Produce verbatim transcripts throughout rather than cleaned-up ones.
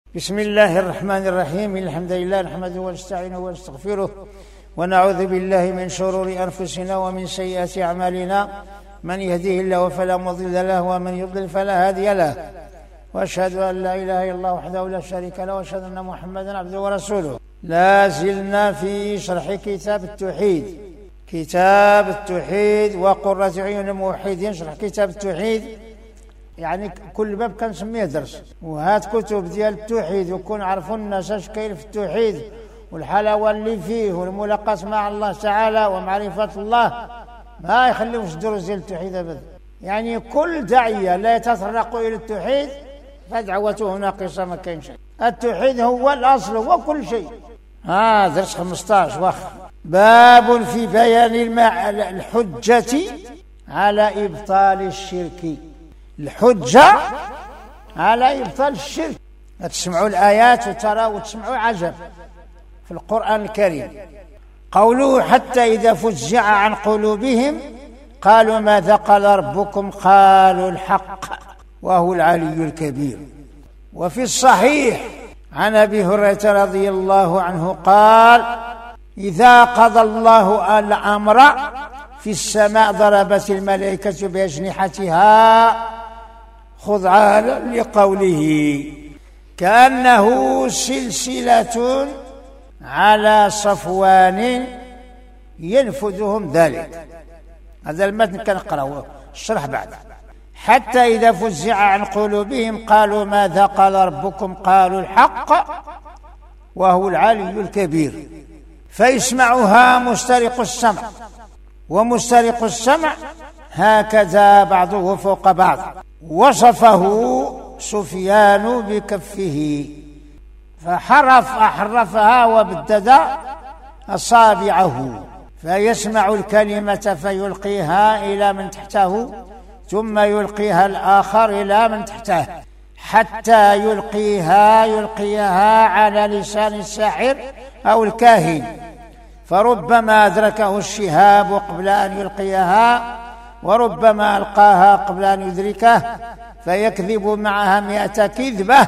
بسم الله الرحمن الرحيم. الحمد لله نحمده ونستعينه ونستغفره ونعوذ بالله من شرور أنفسنا ومن سيئات أعمالنا، من يهديه الله فلا مضل له ومن يضلل فلا هادي له، وأشهد أن لا إله إلا الله وحده لا شريك له، وأشهد أن محمدا عبده ورسوله. لا زلنا في شرح كتاب التوحيد، كتاب التوحيد وقرة عيون الموحدين. شرح كتاب التوحيد يعني كل باب كنسميه درس، وهات كتب ديال التوحيد وكون عرفوا الناس اش كاين في التوحيد والحلاوه اللي فيه والملاقات مع الله تعالى ومعرفه الله، ما يخليوش دروس ديال التوحيد ابدا. يعني كل داعيه لا يتطرق الى التوحيد فدعوته ناقصه، ما كاين شيء. التوحيد هو الاصل، هو كل شيء. ها آه درس خمسطاش واخ. باب في بيان المع... الحجه على ابطال الشرك. الحجة على إبطال الشرك. تسمعوا الآيات وترى وتسمعوا عجب في القرآن الكريم. قوله حتى إذا فزع عن قلوبهم قالوا ماذا قال ربكم قالوا الحق وهو العلي الكبير. وفي الصحيح عن أبي هريرة رضي الله عنه قال إذا قضى الله الأمر في السماء ضربت الملائكة بأجنحتها خضعانا لقوله كأنه سلسلة على صفوان ينفذهم ذلك. هذا المتن كان نقرأه الشرح بعد. حتى إذا فزع عن قلوبهم قالوا ماذا قال ربكم قالوا الحق وهو العلي الكبير. فيسمعها مسترق السمع، ومسترق السمع هكذا بعضه فوق بعض. وصفه سفيان بكفه فحرف أحرفها وبدد أصابعه، فيسمع الكلمة فيلقيها إلى من تحته ثم يلقيها الآخر إلى من تحته حتى يلقيها يلقيها على لسان الساحر أو الكاهن، فربما أدركه الشهاب قبل أن يلقيها وربما ألقاها قبل أن يدركه فيكذب معها مئة كذبة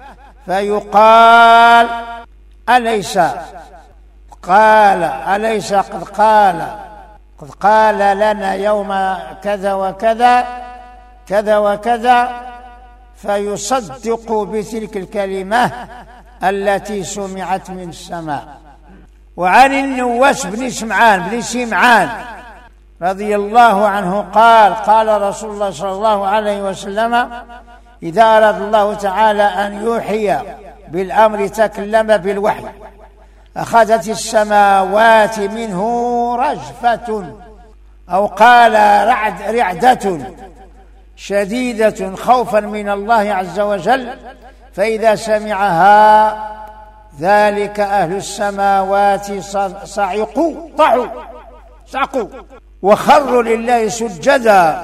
فيقال أليس قال أليس قد قال قد قال لنا يوم كذا وكذا كذا وكذا، فيصدق بتلك الكلمة التي سمعت من السماء. وعن النواس بن سمعان بن سمعان رضي الله عنه قال قال رسول الله صلى الله عليه وسلم إذا أراد الله تعالى أن يوحي بالأمر تكلم بالوحي أخذت السماوات منه رجفة أو قال رعد رعدة شديدة خوفا من الله عز وجل، فإذا سمعها ذلك أهل السماوات صعقوا طعوا صعقوا وخروا لله سجدا،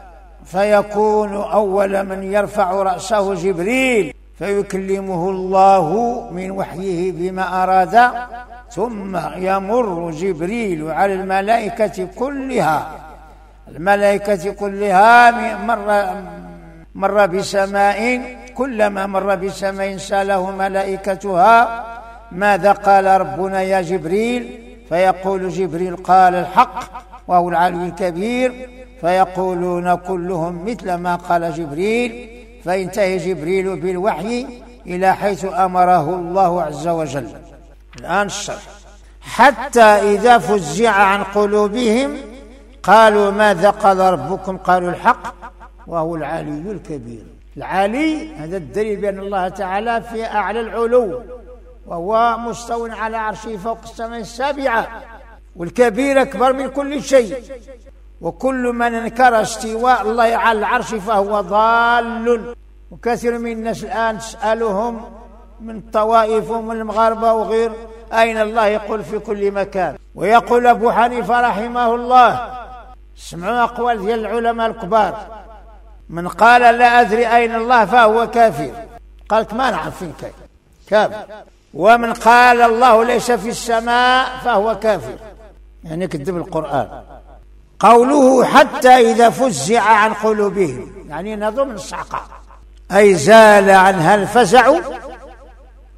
فيكون أول من يرفع رأسه جبريل فيكلمه الله من وحيه بما أراد، ثم يمر جبريل على الملائكة كلها الملائكة كلها مر, مر بسماء كلما مر بسماء سأله ملائكتها ماذا قال ربنا يا جبريل، فيقول جبريل قال الحق وهو العلي الكبير، فيقولون كلهم مثل ما قال جبريل، فينتهي جبريل بالوحي إلى حيث أمره الله عز وجل. الآن الشرح. حتى إذا فزع عن قلوبهم قالوا ماذا قال ربكم قالوا الحق وهو العلي الكبير. العلي هذا الدليل بأن الله تعالى في أعلى العلو، وهو مستو على عرشه فوق السماء السابعة، والكبير أكبر من كل شيء. وكل من انكر استواء الله على العرش فهو ضال. وكثير من الناس الآن تسألهم من الطوائف ومن المغاربة وغير أين الله، يقول في كل مكان. ويقول أبو حنيفة رحمه الله، سمعوا أقوال ديال العلماء الكبار، من قال لا أدري أين الله فهو كافر، قالت ما نعرف فين كاين كافر. ومن قال الله ليس في السماء فهو كافر، يعني كذب القرآن. قوله حتى إذا فزع عن قلوبهم يعني نظم الصعقة، أي زال عنها الفزع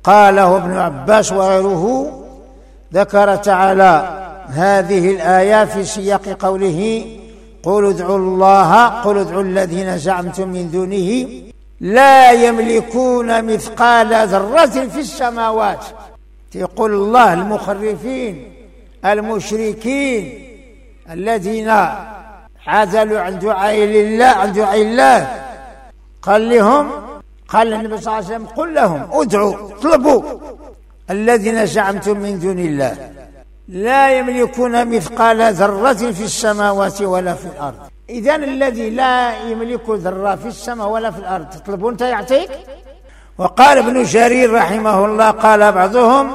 قاله ابن عباس وغيره. ذكر تعالى هذه الآية في سياق قوله قل ادعوا الله قل ادعوا الذين زعمتم من دونه لا يملكون مثقال ذرة في السماوات. يقول الله المخرفين المشركين الذين عزلوا عن دعاء الله عن دعاء الله قال لهم قال النبي صلى الله عليه وسلم قل لهم ادعوا اطلبوا الذين زعمتم من دون الله لا يملكون مثقال ذرة في السماوات ولا في الأرض. إذن الذي لا يملك ذرة في السماء ولا في الأرض تطلبون أنت يعطيك. وقال ابن جرير رحمه الله قال بعضهم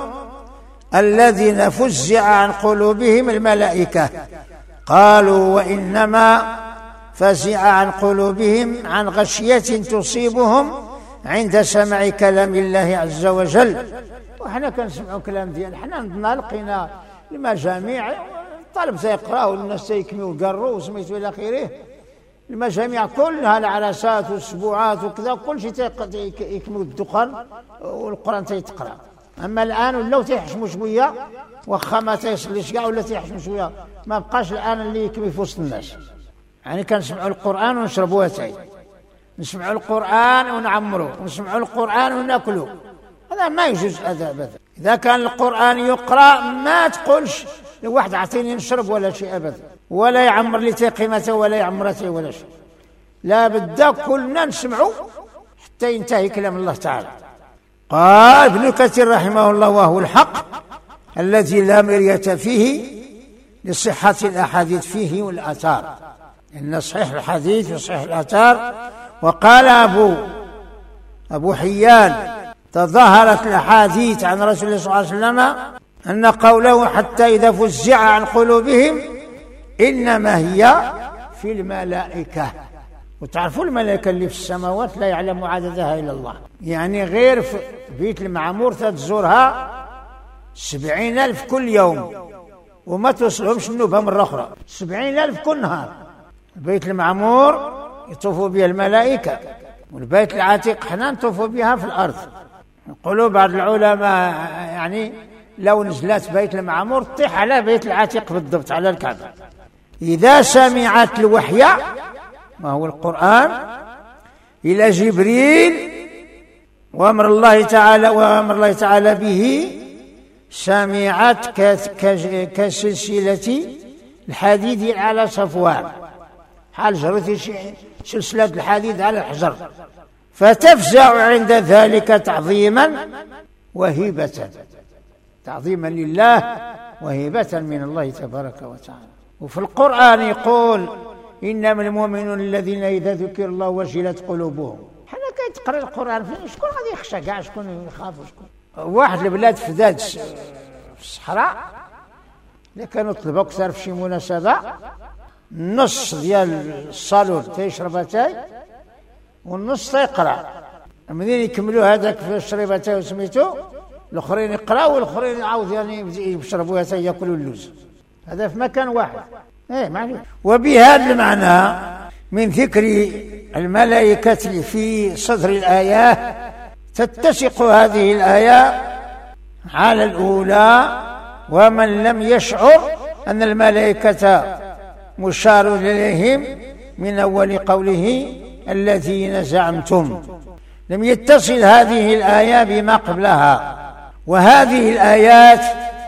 الذين فزع عن قلوبهم الملائكة قالوا وإنما فزع عن قلوبهم عن غشية تصيبهم عند سمع كلام الله عز وجل. وحنا كنسمعوا كلام ديال حنا عندنا لقينا المجاميع الطالب سيقرأ والناس سيكميوا القروا وسميتوا إلى آخره. المجاميع كلها العرسات والسبوعات وكذا كل شيء يكملوا الدخان والقرآن تيتقرأ. أما الآن ولاو تيحشموا شوية واخا ما تيصليش كاع ولا تيحشموا شوية ما بقاش الآن اللي يكمي في وسط الناس. يعني كنسمعوا القرآن ونشربوا اتاي نسمعوا القرآن ونعمروا ونسمعوا القرآن وناكلوا. هذا ما يجوز هذا أبدا. إذا كان القرآن يقرأ ما تقولش لواحد أعطيني نشرب ولا شيء أبدا ولا يعمر لي قيمته ولا يعمرته ولا شيء. لا بد كلنا نسمعوا حتى ينتهي كلام الله تعالى. قال ابن كثير رحمه الله وهو الحق الذي لا مرية فيه لصحة الأحاديث فيه والآثار إن صحيح الحديث وصحيح الآثار. وقال أبو أبو حيان تظاهرت الأحاديث عن رسول الله صلى الله عليه وسلم أن قوله حتى إذا فزع عن قلوبهم إنما هي في الملائكة. وتعرفوا الملائكة اللي في السماوات لا يعلم عددها إلا الله. يعني غير في بيت المعمور تزورها سبعين ألف كل يوم وما توصلهمش النوبة مرة أخرى. سبعين ألف كل نهار. البيت المعمور يطوفوا بها الملائكة والبيت العتيق حنا نطوفوا بها في الأرض. يقولوا بعض العلماء يعني لو نزلت بيت المعمور تطيح على بيت العتيق بالضبط على الكعبة. إذا سمعت الوحي ما هو القرآن إلى جبريل وأمر الله تعالى وأمر الله تعالى به سمعت كسلسلة الحديد على صفوان حال جرت سلسلة الحديد على الحجر فتفزع عند ذلك تعظيما وهبة تعظيما لله وهبة من الله تبارك وتعالى. وفي القرآن يقول إنما المؤمنون الذين إذا ذكر الله وجلت قلوبهم. حنا كيتقرا القرآن فين شكون غادي يخشى كاع شكون يخاف شكون. واحد البلاد فداد في الصحراء اللي كانوا طلبوا أكثر في شي مناسبة النص ديال الصالون تيشرب اتاي والنص تيقرا. منين يكملوا هذاك في الشريب اتاي وسميتو الاخرين يقراوا والاخرين يعاود يعني يشربوا اتاي ياكلوا اللوز. هذا في مكان واحد. ايه معلوم. وبهذا المعنى من ذكر الملائكة في صدر الآية تتسق هذه الآية على الأولى. ومن لم يشعر أن الملائكة مشار إليهم من أول قوله الذين زعمتم لم يتصل هذه الآية بما قبلها. وهذه الآيات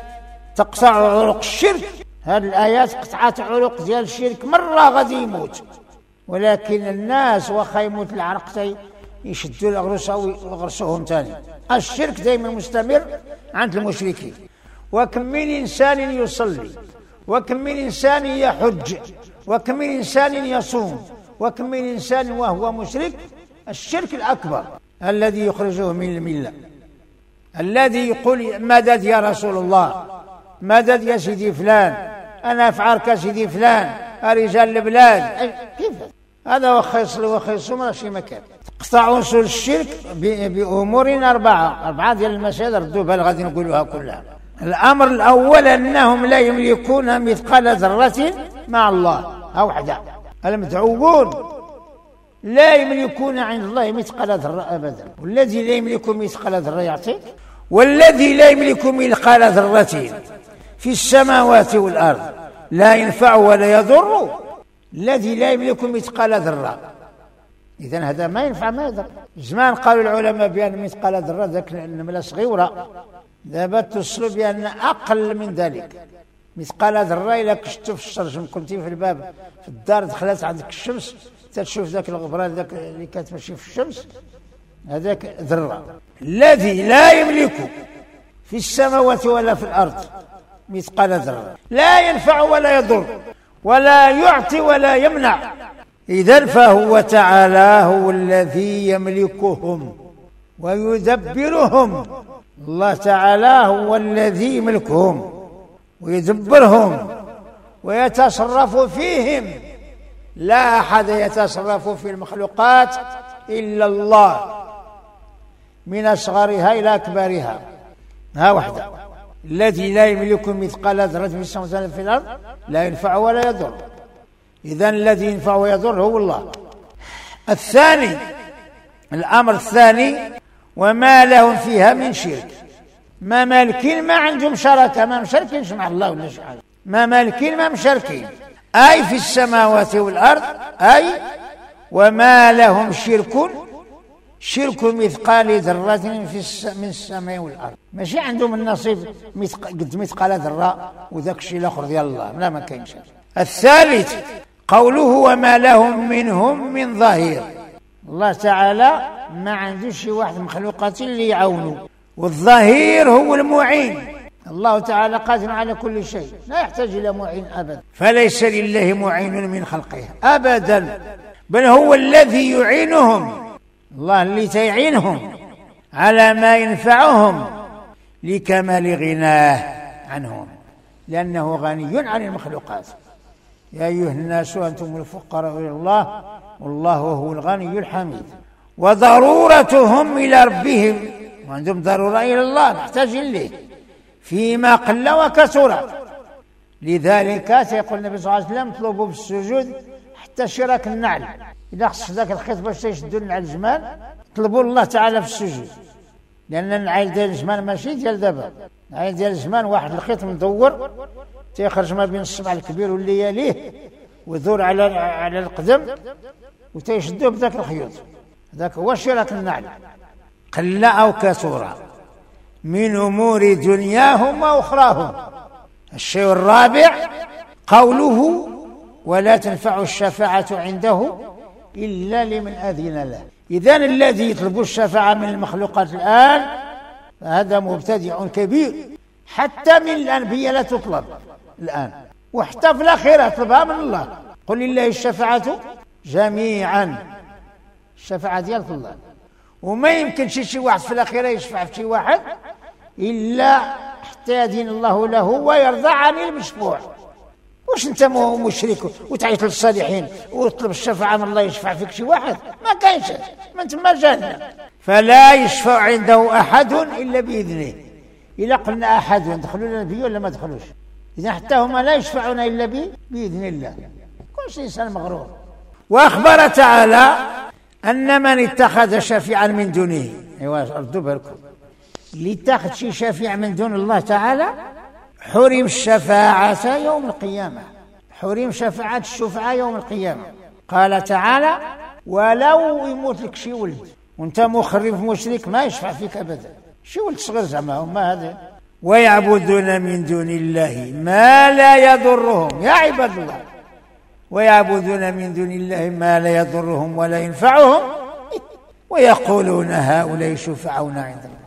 تقطع عروق الشرك. هذه الآيات قطعت عروق ديال الشرك مرة غادي يموت ولكن الناس واخا يموت العرق يشدوا الغرس أو يغرسوهم ثاني. الشرك دائما مستمر عند المشركين. وكم من إنسان يصلي وكم من إنسان يحج وكم من إنسان يصوم وكم من إنسان وهو مشرك. الشرك الأكبر الذي يخرجه من الملة الذي يقول مدد يا رسول الله مدد يا سيدي فلان أنا أفعلك سيدي فلان رجال البلاد. كيف هذا وخا يصلي وخا يصوم ماشي مكان. قطع أصول الشرك بأمور أربعة أربعة ديال المسائل ردوا بها غادي نقولوها كلها. الأمر الأول أنهم لا يملكون مثقال ذرة مع الله أو وحده. المدعوون لا يملكون عند الله مثقال ذرة أبدا. والذي لا يملك مثقال ذرة يعطيك والذي لا يملك مثقال ذرة في السماوات والأرض لا ينفع ولا يضر، الذي لا يملك مثقال ذرة. إذن هذا ما ينفع ما يضر. زمان قالوا العلماء بأن مثقال ذرة ذاك النملة صغيرة، دابا توصلوا بأن أقل من ذلك. مثقال ذرة إلا كشتو في الشرج كنتي في الباب في الدار دخلت عندك الشمس تشوف ذاك الغبرة ذاك اللي كتمشي في الشمس هذاك ذرة. الذي لا يملك في السماوات ولا في الأرض مثقال ذرة لا ينفع ولا يضر ولا يعطي ولا يمنع. إذن فهو تعالى هو الذي يملكهم ويدبرهم. الله تعالى هو الذي يملكهم ويدبرهم ويتصرف فيهم. لا أحد يتصرف في المخلوقات إلا الله، من أصغرها إلى أكبرها. ها وحده الذي لا يملك مثقال ذرة في السماوات ولا في الأرض لا ينفع ولا يضر. إذن الذي ينفع ويضر هو الله. الثاني، الأمر الثاني، وما لهم فيها من شرك. ما مالكين ما عندهم شركة، ما مشاركينش مع الله ولا شيء، ما مالكين ما مشاركين، أي في السماوات والأرض، أي وما لهم شرك شرك مثقال ذرة في الس... من السماء والأرض. ماشي عندهم النصيب مثق... قد مثقال ذرة وذاك الشيء الآخر ديال الله، لا ما كاينش. الثالث قوله وما لهم منهم من ظهير. الله تعالى ما عنده شي واحد مخلوقات اللي يعاونوا، والظهير هو المعين. الله تعالى قادر على كل شيء لا يحتاج إلى معين أبدا، فليس لله معين من خلقه أبدا، بل هو الذي يعينهم. الله اللي تيعينهم على ما ينفعهم لكمال غناه عنهم، لأنه غني عن المخلوقات. يا أيها الناس أنتم الفقراء إلى الله والله هو الغني الحميد. وضرورتهم إلى ربهم، وعندهم ضرورة إلى الله نحتاج إليه فيما قل وكثر. لذلك يقول النبي صلى الله عليه وسلم اطلبوا بالسجود حتى شراك النعل. إذا خص ذاك الخيط باش يشدوا النعل الجمال طلبوا الله تعالى في السجود، لأن النعل ديال الجمال ماشي ديال دابا. النعل ديال الجمال واحد الخيط مدور تيخرج ما بين الصبع الكبير واللي يليه ويدور على على القدم وتيشدوه بذاك الخيوط. ذاك هو شراك النعل قل أو كثر من أمور دنياهم وأخراهم. الشيء الرابع قوله ولا تنفع الشفاعة عنده إلا لمن أذن له. إذن الذي يطلب الشفاعة من المخلوقات الآن فهذا مبتدع كبير. حتى من الأنبياء لا تطلب الآن، وحتى في الآخرة يطلبها من الله. قل لله الشفاعة جميعا، الشفاعة ديال الله، وما يمكن شي واحد في الآخرة يشفع في شي واحد إلا حتى يدين الله له ويرضى عن المشفوع. واش انت مشرك وتعيط للصالحين وتطلب الشفاعة من الله يشفع فيك شي واحد؟ ما كاينش، ما انت ما جهنم. فلا يشفع عنده أحد إلا بإذنه. إذا قلنا أحد يدخلون النبي ولا ما دخلوش؟ إذا حتى هم لا يشفعون إلا بإذن الله. كل إنسان مغرور. وأخبر تعالى أن من اتخذ شفيعا من دونه، ايوا ردوا بالكم، اللي اتخذ شي شفيع من دون الله تعالى حرم الشفاعة يوم القيامة، حرم شفاعة الشفعاء يوم القيامة. قال تعالى ولو يموت لك شي ولد وانت مخرف مشرك ما يشفع فيك أبدا، شي ولد صغير زعما هما هذا. ويعبدون من دون الله ما لا يضرهم، يا عباد الله، ويعبدون من دون الله ما لا يضرهم ولا ينفعهم ويقولون هؤلاء شفعاؤنا عند الله.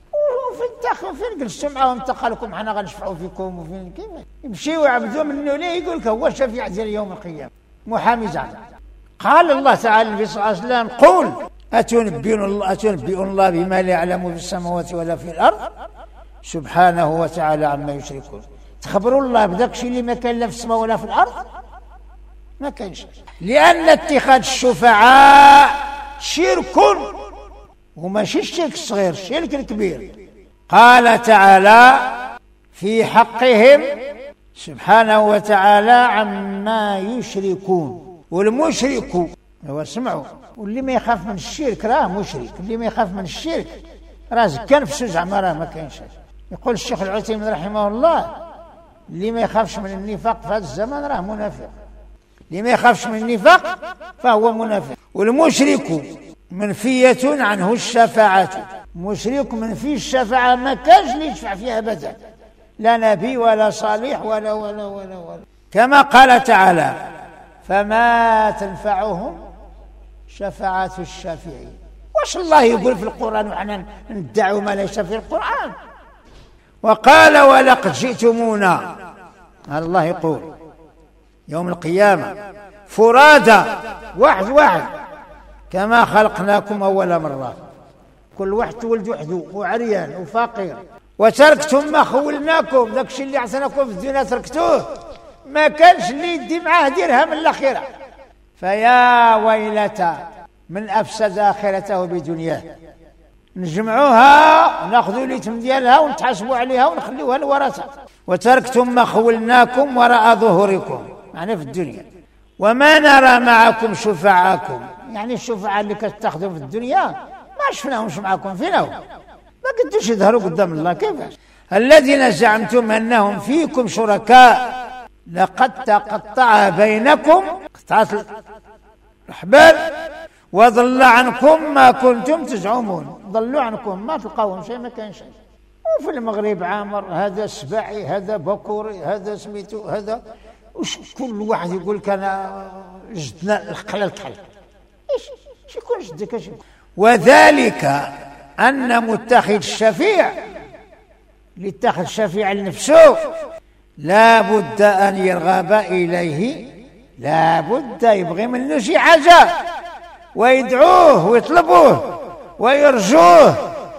فين جلستوا معاهم تقال لكم حنا غنشفعوا فيكم وفين كيف يمشيوا يعبدوا منه ليه؟ يقول لك هو الشفيع ديال يوم القيامه محامي زعما. قال الله تعالى النبي صلى الله عليه وسلم قل أتنبئون الله أتنبئون الله بما لا يعلم في السماوات ولا في الأرض سبحانه وتعالى عما يشركون. تخبروا الله بداك الشيء اللي ما كان لا في السماء ولا في الأرض؟ ما كانش، لأن اتخاذ الشفعاء شرك، وماشي الشرك الصغير، الشرك الكبير. قال تعالى في حقهم سبحانه وتعالى عما يشركون. والمشرك هو سمعوا، واللي ما يخاف من الشرك راه مشرك، اللي ما يخاف من الشرك راه زكى نفسه زعما راه ما كاينش. يقول الشيخ العثيمين رحمه الله اللي ما يخافش من النفاق في هذا الزمان راه منافق، اللي ما يخافش من النفاق فهو منافق. والمشرك منفية عنه الشفاعة، مشرك منفي الشفاعة، ما كانش اللي يشفع فيها أبدا، لا نبي ولا صالح ولا ولا ولا ولا كما قال تعالى فما تنفعهم شفاعة الشافعين. واش الله يقول في القرآن وحنا ندعو ما ليس في القرآن؟ وقال ولقد جئتمونا، هذا الله يقول يوم القيامة فرادى واحد واحد كما خلقناكم أول مرة، كل واحد تولد وحده وعريان وفقير، وتركتم ما خولناكم، ذاك الشيء اللي عطيناكم في الدنيا تركتوه، ما كانش اللي يدي معاه درهم من الآخرة. فيا ويلتى من أفسد آخرته بدنياه، نجمعوها وناخذوا ليتم ديالها ونتحاسبوا عليها ونخليوها للورثة. وتركتم ما خولناكم وراء ظهوركم، يعني في الدنيا، وما نرى معكم شفعاكم، يعني الشفعاء اللي كتاخذوا في الدنيا ما شفناهمش معكم، فينهم؟ ما قدوش يظهروا قدام الله. كيفاش؟ الذين زعمتم أنهم فيكم شركاء لقد تقطع بينكم، قطعت الأحبال، وضل عنكم ما كنتم تزعمون، ضلوا عنكم ما تلقاوهم شيء، ما كان شيء. وفي المغرب عامر هذا السباعي هذا بكوري هذا سميتو هذا، وش كل واحد يقول لك انا جدنا الخلل الكحل، ايش ايش يكون جدك ايش؟ وذلك ان متخذ الشفيع اللي اتخذ الشفيع لنفسه لا بد ان يرغب اليه، لا بد يبغي منه شي حاجه ويدعوه ويطلبوه ويرجوه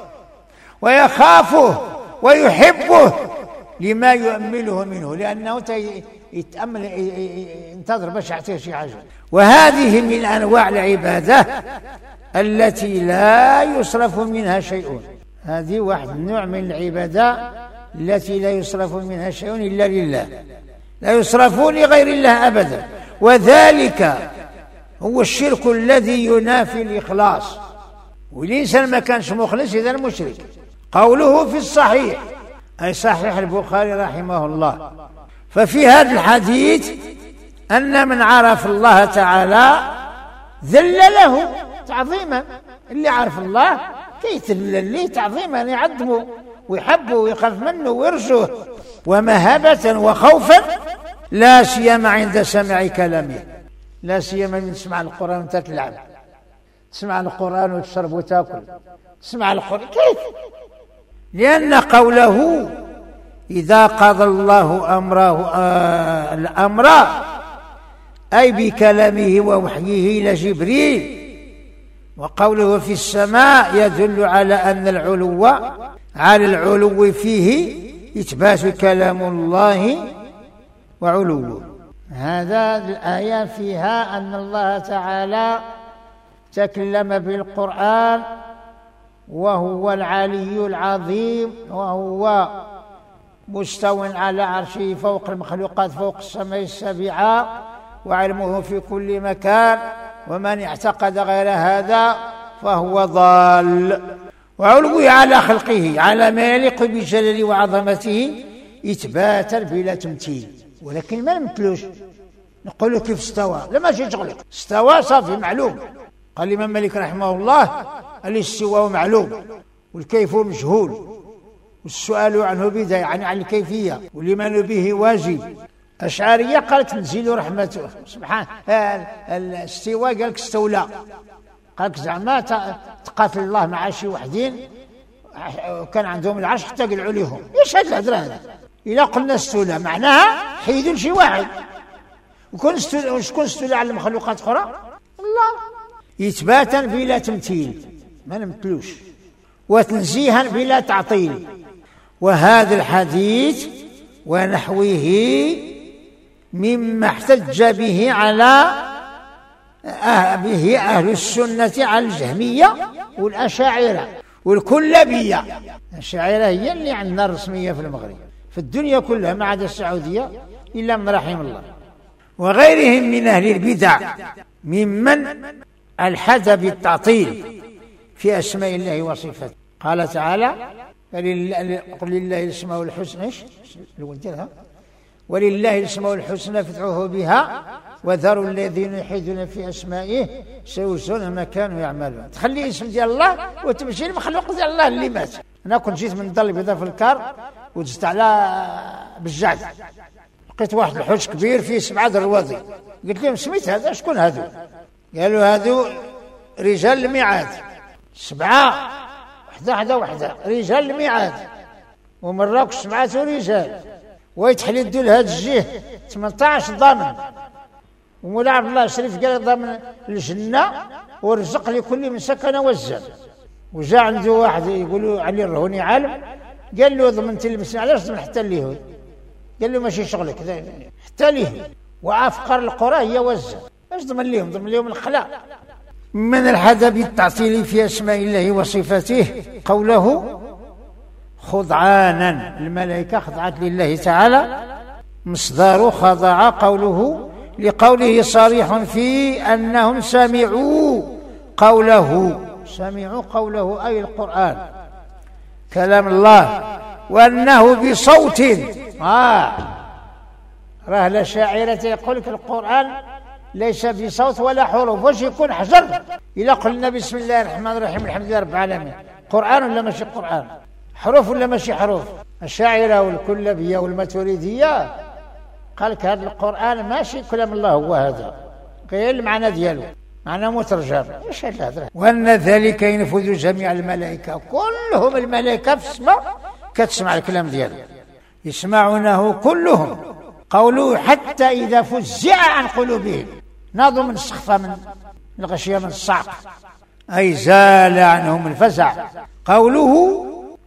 ويخافه ويحبه لما يؤمله منه، لأنه يتأمل ينتظر باش يعطيه شي حاجة. وهذه من أنواع العبادة التي لا يصرف منها شيء، هذه واحد النوع من العبادة التي لا يصرف منها شيء إلا لله، لا يصرف لغير الله أبدا. وذلك هو الشرك الذي ينافي الإخلاص، والإنسان ما كانش مخلص إذا مشرك. قوله في الصحيح أي صحيح البخاري رحمه الله، ففي هذا الحديث أن من عرف الله تعالى ذل له تعظيما، اللي عرف الله كيتذلل له تعظيما، يعظمه ويحبه ويخاف منه ويرجوه، ومهابة وخوفا، لا سيما عند سماع كلامه، لا سيما من تسمع القرآن وانت تلعب، تسمع القرآن وتشرب وتاكل، تسمع القرآن كيف؟ لأن قوله إذا قضى الله أمره آه الأمر أي بكلامه ووحيه إلى جبريل، وقوله في السماء يدل على أن العلو على العلو فيه إثبات كلام الله وعلوه. هذا الآية فيها أن الله تعالى تكلم بالقرآن وهو العلي العظيم، وهو مستو على عرشه فوق المخلوقات فوق السماء السابعة، وعلمه في كل مكان، ومن اعتقد غير هذا فهو ضال. وعلوه على خلقه على ما يليق بجلاله وعظمته إثباتا بلا تمثيل، ولكن ما نمثلوش نقول كيف استوى، لا ماشي شغلك، استوى صافي معلوم. قال الإمام مالك رحمه الله الاستواء معلوم والكيف مجهول، والسؤال عنه بدعة، يعني عن الكيفية، والإيمان به واجب. أشعرية قالت تنزل رحمته سبحان الاستواء، قالك استولى، قالك زعما تقاتل الله مع شي وحدين كان عندهم العرش حتى قلعوا لهم. ايش هاد الهدرة هذا؟ إذا قلنا استولى معناها حيدوا لشي واحد، وكون استولى شكون استولى على المخلوقات أخرى؟ الله. إثباتا بلا تمثيل ما نمثلوش، وتنزيها بلا تعطيل. وهذا الحديث ونحوه مما احتج به على أه به أهل السنة على الجهمية والأشاعرة والكلابية. الأشاعرة هي اللي عندنا الرسمية في المغرب، في الدنيا كلها ما عدا السعودية إلا من رحم الله، وغيرهم من أهل البدع ممن الحد بالتعطيل في أسماء الله وصفاته. قال تعالى قل لله الاسماء الحسنى ايش ولله الاسماء الحسنى فادعوه بها وذروا الذين يلحدون في اسمائه سيجزون ما كانوا يعملون. تخلي اسم ديال الله وتمشي المخلوق ديال الله اللي مات. انا كنت جيت من الدار البيضاء في الكار ودزت على بالجعد، لقيت واحد الحوش كبير فيه سبعه دروازي، قلت لهم سميت هذا شكون هذو؟ قالوا هذو رجال الميعاد، سبعه وحده وحده وحده رجال الميعاد، ومراكش سبعه رجال ويتحلدوا لهذا الجهه ثمانية عشر ضامن، ومولا عبد الله الشريف قال ضامن الجنه ورزق لكل من سكن وزن. وجاء عنده واحد يقولوا علي الرهوني عالم، قال له ضمنت المسلمين علاش ضمن حتى اليهود؟ قال له ماشي شغلك حتى اليهود وافقر القرى هي وزن، اش ضمن لهم؟ ضمن لهم الاخلاق. من الحدب التعطيل في اسماء الله وصفاته قوله خضعانا، الملائكه خضعت لله تعالى، مصدر خضع قوله لقوله صريح في انهم سمعوا قوله، سمعوا قوله اي القران كلام الله، وانه بصوت آه راه الاشاعره يقول لك القران ليس بصوت ولا حروف، واش يكون حجر؟ الا قلنا بسم الله الرحمن الرحيم الحمد لله رب العالمين، قران ولا ماشي قران؟ حروف ولا ماشي حروف؟ الشاعره والكلابيه والماتريديه قال لك هذا القران ماشي كلام الله، هو هذا غير المعنى ديالو معنى مترجم. ايش هذا؟ وان ذلك ينفذ جميع الملائكه، كلهم الملائكه في السماء كتسمع الكلام ديالو، يسمعونه كلهم. قوله حتى اذا فزع عن قلوبهم، ناضوا من السخفه من الغشيه من الصعق، اي زال عنهم الفزع. قوله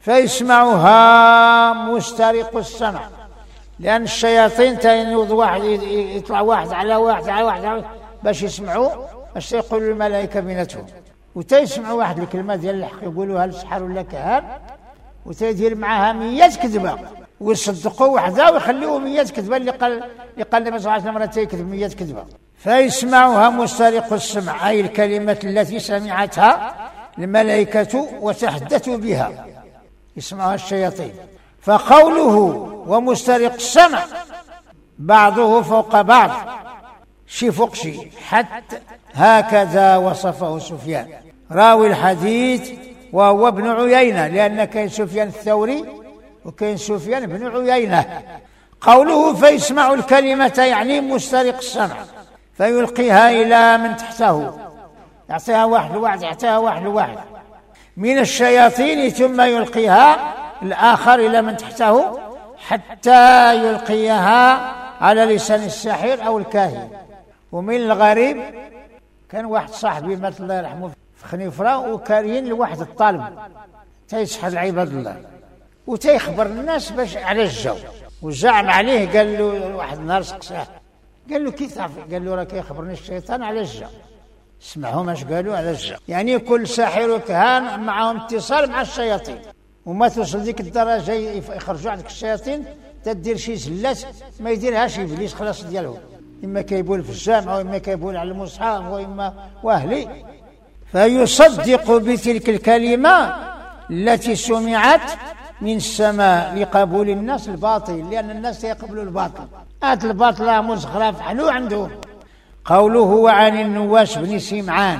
فيسمعها مسترق السمع، لأن الشياطين تينوض واحد يطلع واحد على واحد على واحد, على واحد باش يسمعوا اش يقولوا الملائكة بيناتهم، وتيسمعوا واحد الكلمة ديال الحق يقولوها السحر ولا كهان، وتيدير معها مية كذبة ويصدقوا وحده ويخليوا مية كذبة اللي قال اللي قال النبي صلى الله عليه وسلم راه تيكذب مية كذبة. فيسمعها مسترق السمع، أي الكلمة التي سمعتها الملائكة وتحدثوا بها يسمعها الشياطين. فقوله ومسترق السمع بعضه فوق بعض، شي فوق شي، حتى هكذا وصفه سفيان راوي الحديث وهو ابن عيينة، لأن كان سفيان الثوري وكان سفيان بن عيينة. قوله فيسمع الكلمة يعني مسترق السمع، فيلقيها إلى من تحته، يعطيها واحد لواحد يعطيها واحد لواحد من الشياطين، ثم يلقيها الآخر إلى من تحته حتى يلقيها على لسان الساحر أو الكاهن. ومن الغريب كان واحد صاحبي مات الله يرحمه في خنيفرة، وكارين لواحد الطالب تيسحر عباد الله وتيخبر الناس باش على الجو، وزعم عليه قال له واحد النهار سقساه قال له كيف تعرف؟ قال له راه كيخبرني الشيطان على الجو. اسمعهم اش قالوا على الجو، يعني كل ساحر وكهان معهم اتصال مع الشياطين، وما توصل ديك الدرجه يخرجوا عندك الشياطين تدير شي زلات ما يديرهاش ابليس خلاص ديالهم، اما كيبول في الجامع واما كيبول على المصحف واما واهلي. فيصدق بتلك الكلمه التي سمعت من السماء لقبول الناس الباطل، لان الناس يقبلوا الباطل، هات الباطل مزخرف حلو عندهم. قوله عن النواس بن سمعان،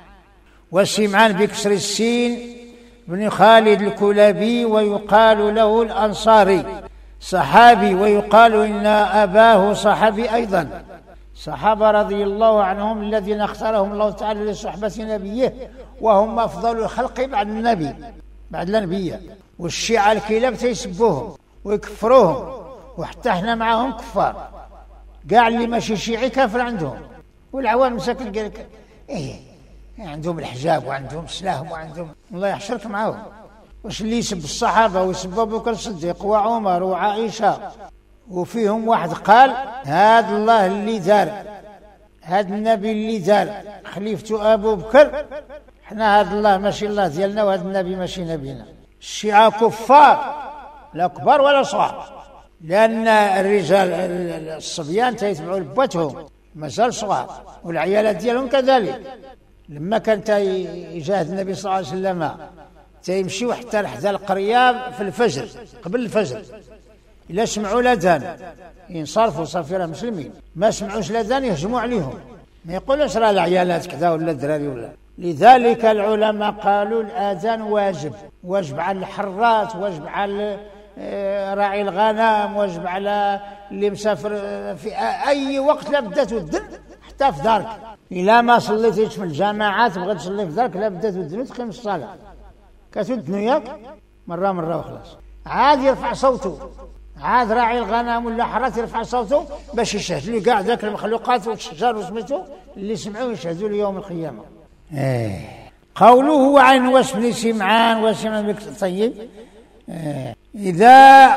وسمعان بكسر السين بن خالد الكلابي، ويقال له الأنصاري، صحابي، ويقال إن أباه صحابي أيضا، صحابة رضي الله عنهم الذين اختارهم الله تعالى لصحبة نبيه، وهم أفضل الخلق بعد النبي بعد الأنبياء. والشيعة الكلاب تيسبوهم ويكفروهم، وحتى احنا معهم كفار، قاع اللي ماشي شيعي كافر عندهم. والعوام مساكن قال لك ايه عندهم الحجاب وعندهم السلاح وعندهم، الله يحشرك معاهم. واش اللي يسب الصحابه ويسب ابو بكر الصديق وعمر وعائشه، وفيهم واحد قال هذا الله اللي دار، هذا النبي اللي دار خليفته ابو بكر، حنا هذا الله ماشي الله ديالنا، وهذا النبي ماشي نبينا. الشيعة كفار لا كبار ولا صغار، لأن الرجال الصبيان تيتبعوا لبوتهم مازال صغار، والعيالات ديالهم كذلك. لما كان يجاهد النبي صلى الله عليه وسلم حتى يمشيوا حتى لحدا القرية في الفجر قبل الفجر. إلا سمعوا الأذان ينصرفوا صافي راه مسلمين، ما سمعوش الأذان يهجموا عليهم، ما يقولوش راه العيالات كذا ولا الدراري ولا. لذلك العلماء قالوا الآذان واجب، واجب على الحراس، واجب على راعي الغنم، واجب على اللي مسافر في أي وقت لابد تودن حتى في دارك. إلا ما صليتيش في الجماعات بغيت تصلي في دارك لابد تودن وتقيم الصلاة، كتودن ياك مرة مرة وخلاص. عاد يرفع صوته، عاد راعي الغنم ولا حراس يرفع صوته باش يشهد لي كاع ذاك المخلوقات والشجار وسميتو اللي سمعوا يشهدوا لي يوم القيامة. إيه. قوله عن وصف بن سمعان وسمعان طيب. إيه. إذا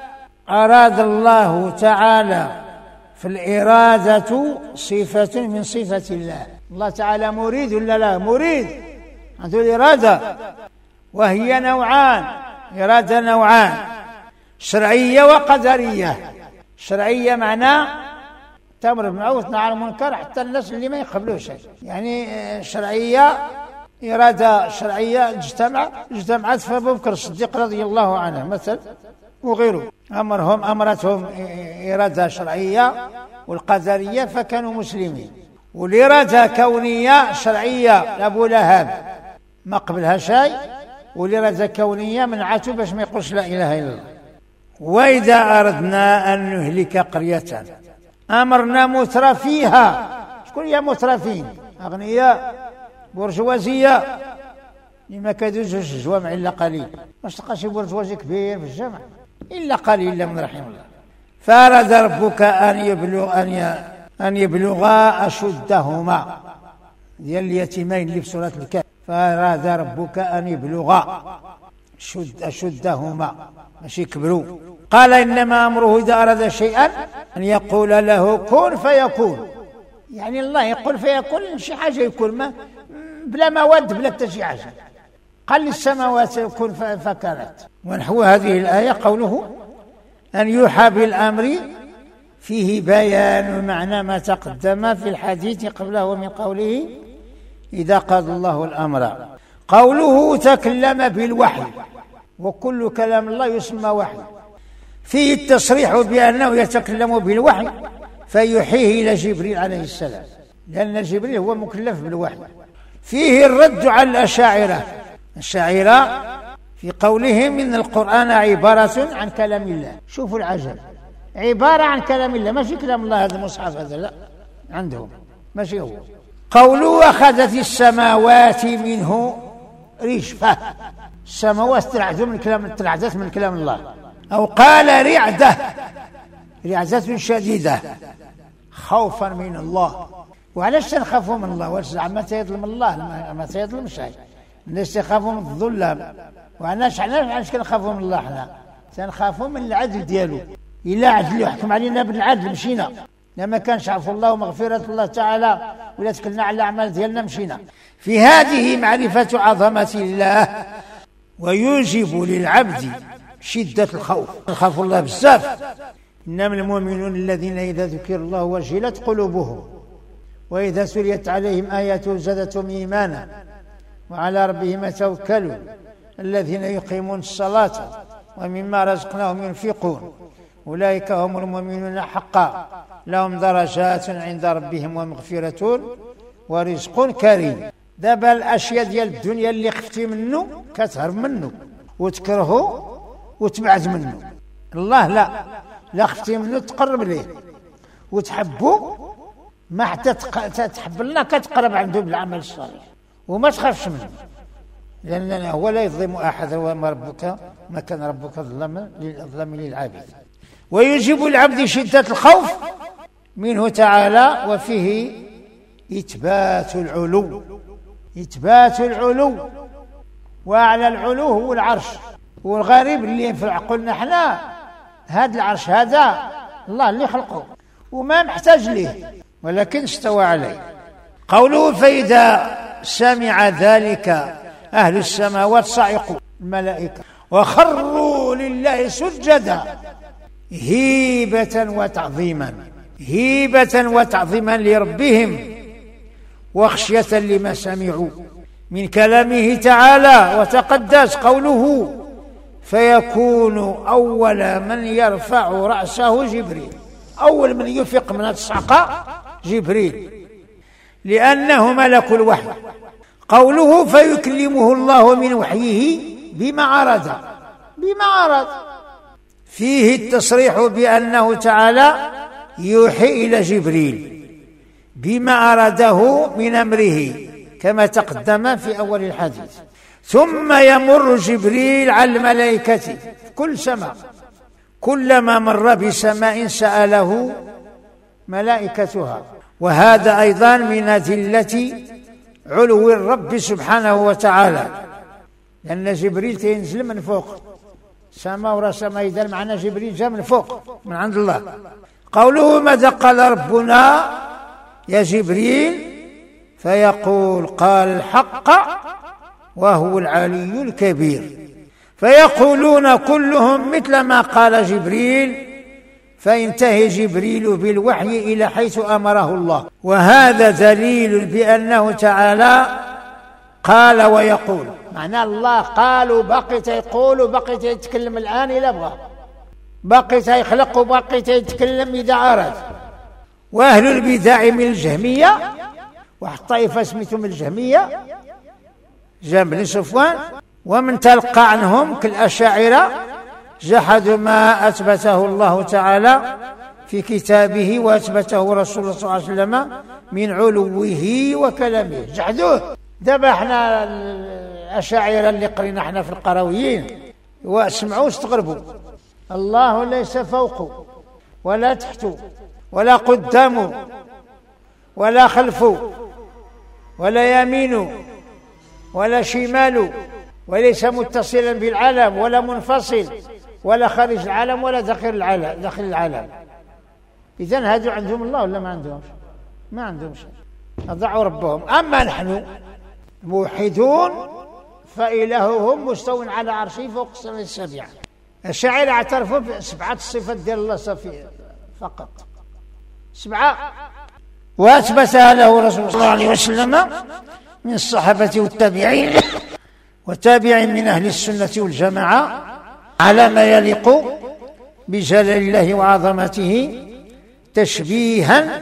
أراد الله تعالى في الإرادة صفة من صفة الله، الله تعالى مريد ولا لا؟ مريد، عنده الإرادة، وهي نوعان، إرادة نوعان، شرعية وقدرية. شرعية معناه تأمر بالمعروف وتنهى عن المنكر حتى الناس اللي ما يقبلوش، يعني شرعية إرادة شرعية اجتمع اجتمعت في أبو بكر الصديق رضي الله عنه مثلا وغيره، أمرهم أمرتهم إرادة شرعية والقدرية فكانوا مسلمين. والإرادة كونية شرعية لأبو لهب ما قبلها شيء، والإرادة كونية منعته باش ما يقولش لا إله إلا الله. وإذا أردنا أن نهلك قرية أمرنا مترفيها. شكون هي مترفين؟ أغنياء برجوازية لما كيدوزوش الجوامع إلا قليل، واش تلقى شي برجوازي كبير في الجامع إلا قليل إلا من رحم الله. فأراد ربك أن يبلغ أن أن يبلغا أشدهما ديال اليتيمين اللي في سورة الكهف. فأراد ربك أن يبلغا شد أشدهما ماشي كبروا. قال إنما أمره إذا أراد شيئا أن يقول له كن فيكون، يعني الله يقول فيكون شي حاجة يكون ما بلا مواد بلا حتى شي حاجة. قال للسماوات كن فكانت. ونحو هذه الآية قوله أن يوحى بالأمر فيه بيان معنى ما تقدم في الحديث قبله من قوله إذا قضى الله الأمر. قوله تكلم بالوحي، وكل كلام الله يسمى وحي، فيه التصريح بأنه يتكلم بالوحي فيوحيه إلى جبريل عليه السلام، لأن جبريل هو مكلف بالوحي. فيه الرد على الأشاعرة. الأشاعرة في قولهم إن القرآن عبارة عن كلام الله. شوفوا العجب، عبارة عن كلام الله، ماشي كلام الله هذا المصحف هذا، لا عندهم ماشي هو. قوله أخذت السماوات منه رجفة، السماوات ترعدوا من كلام ترعدت من كلام الله. أو قال رعدة، رعدة شديدة خوفا من الله. وعلاش تنخافوا من الله؟ واش زعما تيظلم الله؟ ما تيظلم شيء، الناس يخافوا من الظلام. وعلاش علاش كنخافوا من الله؟ حنا تنخافوا من العدل ديالو. إلا عدل يحكم علينا بالعدل مشينا، لما كانش عفو الله ومغفرة الله تعالى ولا تكلنا على الأعمال ديالنا مشينا. في هذه معرفة عظمة الله ويوجب للعبد شدة الخوف، خاف الله بزاف. إنما المؤمنون الذين إذا ذكر الله وجلت قلوبهم وإذا سليت عليهم آياته زادتهم إيمانا وعلى ربهم يتوكلون الذين يقيمون الصلاة ومما رزقناهم ينفقون أولئك هم المؤمنون حقا لهم درجات عند ربهم ومغفرة ورزق كريم. دابا الأشياء ديال الدنيا اللي خفتي منه كتهرب منه وتكرهه وتبعد منه. الله لا، لا خفتي منه تقرب ليه وتحبه، ما حتى تحب الله كتقرب عنده بالعمل الصالح وما تخافش منه، لأن هو لا يظلم أحد وما ربك ما كان ربك ظلما للظلم للعابد. ويجب العبد شدة الخوف منه تعالى، وفيه إثبات العلو، إثبات العلو، وأعلى العلو هو العرش. والغريب اللي في عقولنا احنا هذا العرش هذا الله اللي خلقه وما محتاج ليه، ولكن استوى عليه. قوله فإذا سمع ذلك أهل السماوات صعقوا الملائكة وخروا لله سجدا هيبة وتعظيما، هيبة وتعظيما لربهم وخشية لما سمعوا من كلامه تعالى وتقدس قوله: فيكون أول من يرفع رأسه جبريل. أول من يفق من الصعقة جبريل، لأنه ملك الوحي. قوله: فيكلمه الله من وحيه بما أراد، بما أراد، فيه التصريح بأنه تعالى يوحي إلى جبريل بما أراده من أمره كما تقدم في أول الحديث. ثم يمر جبريل على الملائكة في كل سماء، كلما مر بسماء سأله ملائكتها. وهذا أيضا من أدلة علو الرب سبحانه وتعالى، لأن جبريل ينزل من فوق سماء ورا سماء، إذا معنى جبريل جاء من فوق من عند الله. قوله: ماذا قال ربنا يا جبريل؟ فيقول: قال الحق وهو العلي الكبير. فيقولون كلهم مثل ما قال جبريل، فينتهي جبريل بالوحي إلى حيث أمره الله. وهذا دليل بأنه تعالى قال ويقول، معنى الله قال وبقي يقول وبقي يتكلم الآن إلى بغى، بقي يخلق وبقي يتكلم إذا أراد. وأهل البدع من الجهمية، واحد طائفة سميتهم الجهمية جاء بن صفوان، ومن تلقى عنهم كالأشاعرة جحدوا ما أثبته الله تعالى في كتابه وأثبته رسول الله صلى الله عليه وسلم من علوه وكلامه، جحدوه. دابا احنا الأشاعرة اللي قرينا احنا في القرويين واسمعوا واستغربوا: الله ليس فوقه ولا تحته ولا قدامه ولا خلفه ولا يمينه ولا شماله، وليس متصلا بالعالم ولا منفصل ولا خارج العالم ولا داخل العالم داخل العالم. إذن هادو عندهم الله ولا ما عندهمش؟ ما عندهمش، أضعوا ربهم. أما نحن موحدون فإلههم مستو على عرشه فوق السماء السابعة. الشاعر اعترفوا بسبعة الصفات ديال الله صافي فقط، سبعة، وأثبتها له رسول الله صلى الله عليه وسلم من الصحابة والتابعين وتابع من أهل السنة والجماعة على ما يليق بجلال الله وعظمته، تشبيها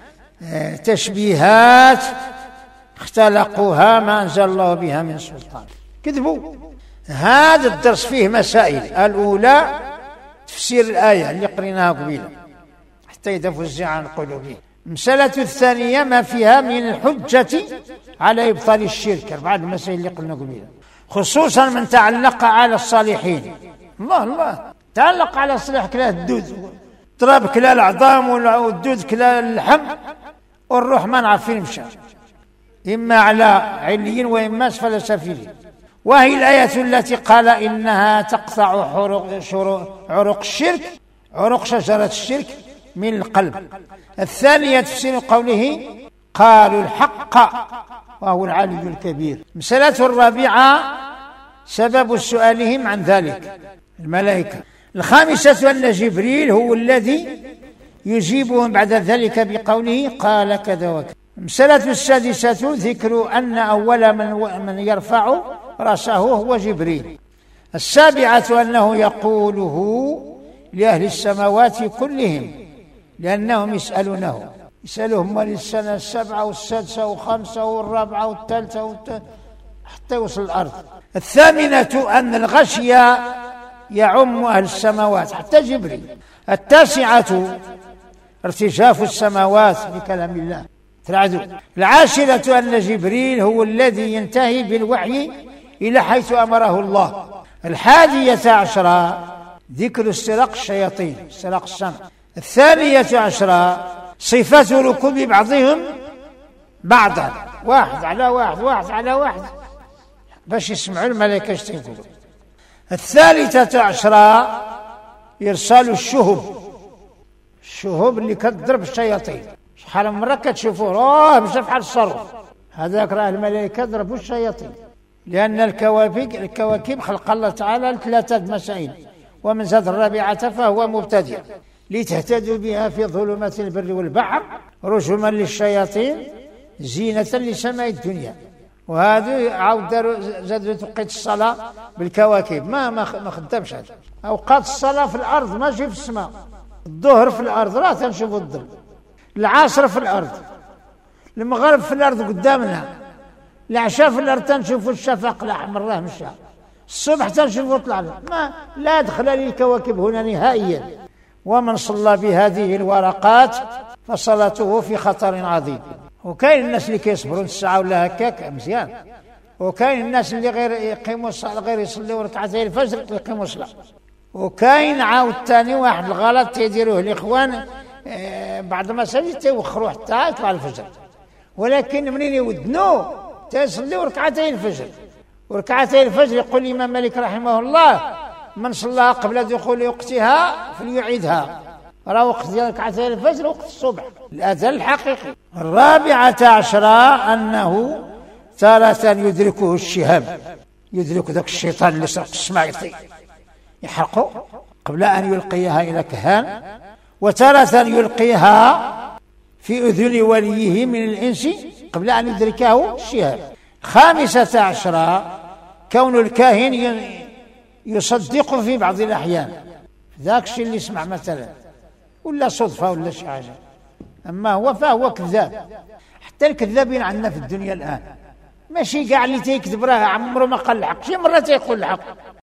تشبيهات اختلقوها ما أنزل الله بها من سلطان. كذبوا. هذا الدرس فيه مسائل. الأولى تفسير الآية اللي قريناها قبيلا حتى إذا فزع عن قلوبهم. المسألة الثانية ما فيها من الحجة على إبطال الشرك، أربعة المسائل اللي قلنا قبيلا، خصوصا من تعلق على الصالحين. الله الله تعلق على الصالح كلا الدود، تراب كلا العظام والدود كلا اللحم، والروح ما نعرفين مشى، إما على عليين وإما أسفل سافلين. وهي الآية التي قال إنها تقطع عروق الشرك، عروق شجرة الشرك من القلب. الثانية تفسير قوله قالوا الحق وهو العلي الكبير. مسألة الرابعة سبب سؤالهم عن ذلك الملائكة. الخامسة أن جبريل هو الذي يجيبهم بعد ذلك بقوله قال كذا وكذا. المسألة السادسة ذكر أن أول من, من يرفع رأسه هو جبريل. السابعة أنه يقوله لأهل السماوات كلهم لأنهم يسألونه، يسألهم للسنة السبعة والسادسة والخامسة والرابعة والثالثة والثالثة حتى يوصل الأرض. الثامنة أن الغشي يعم أهل السماوات حتى جبريل. التاسعة ارتجاف السماوات بكلام الله ترعدوا. العاشرة أن جبريل هو الذي ينتهي بالوحي إلى حيث أمره الله. الحادية عشرة ذكر استراق الشياطين، استراق السمع. الثانية عشرة صفة ركوب بعضهم بعضا، واحد على واحد واحد على واحد باش يسمعوا الملائكة اش تيقولوا. الثالثة عشرة إرسال الشهب، الشهب اللي كتضرب الشياطين. شحال من مرة كتشوفوه اه مشى بحال الصاروخ، هذاك راه الملائكة ضربوا الشياطين. لأن الكواكب الكواكب خلق الله تعالى لثلاثة مسائل، ومن زاد الرابعة فهو مبتدئ، لتهتدوا بها في ظلمات البر والبحر رجما للشياطين زينة لسماء الدنيا. وهذه عاود داروا زادوا توقيت الصلاة بالكواكب، ما ما خدامش هذا. أوقات الصلاة في الأرض ماشي في السماء. الظهر في الأرض راه تنشوفوا الظل، العصر في الأرض، المغرب في الأرض قدامنا، العشاء في الأرض تنشوفوا الشفق الأحمر راه مشى، الصبح تنشوفوا طلع، ما لا دخل للكواكب هنا نهائيا. ومن صلى بهذه الورقات فصلاته في خطر عظيم. وكاين الناس اللي كيصبروا الساعة ولا هكاك مزيان، وكاين الناس اللي غير يقيموا الصلاة، غير يصلوا ركعتين الفجر ويقيموا الصلاة. وكاين عاود ثاني واحد الغلط تيديروه الاخوان، بعض المساجد تيوخروا حتى يطلع الفجر، ولكن منين يودنوا تيصلوا ركعتين الفجر. وركعتين الفجر يقول الإمام مالك رحمه الله: من صلى قبل دخول وقتها فليعيدها. راه وقت ديال ركعتين الفجر وقت الصبح، الأذان الحقيقي. الرابعة عشرة أنه تارة يدركه الشهاب، يدرك ذاك الشيطان اللي سرق السماء يحرقه قبل أن يلقيها إلى كهان، وتارة يلقيها في أذن وليه من الإنس قبل أن يدركه الشهاب. خامسة عشرة كون الكاهن يصدق في بعض الأحيان ذاك الشيء اللي يسمع مثلا، ولا صدفة ولا شي حاجة، أما هو فهو كذاب. حتى الكذابين عندنا في الدنيا الآن، ماشي كاع اللي تيكذب راه عمره ما قال الحق، شي مرة تيقول الحق.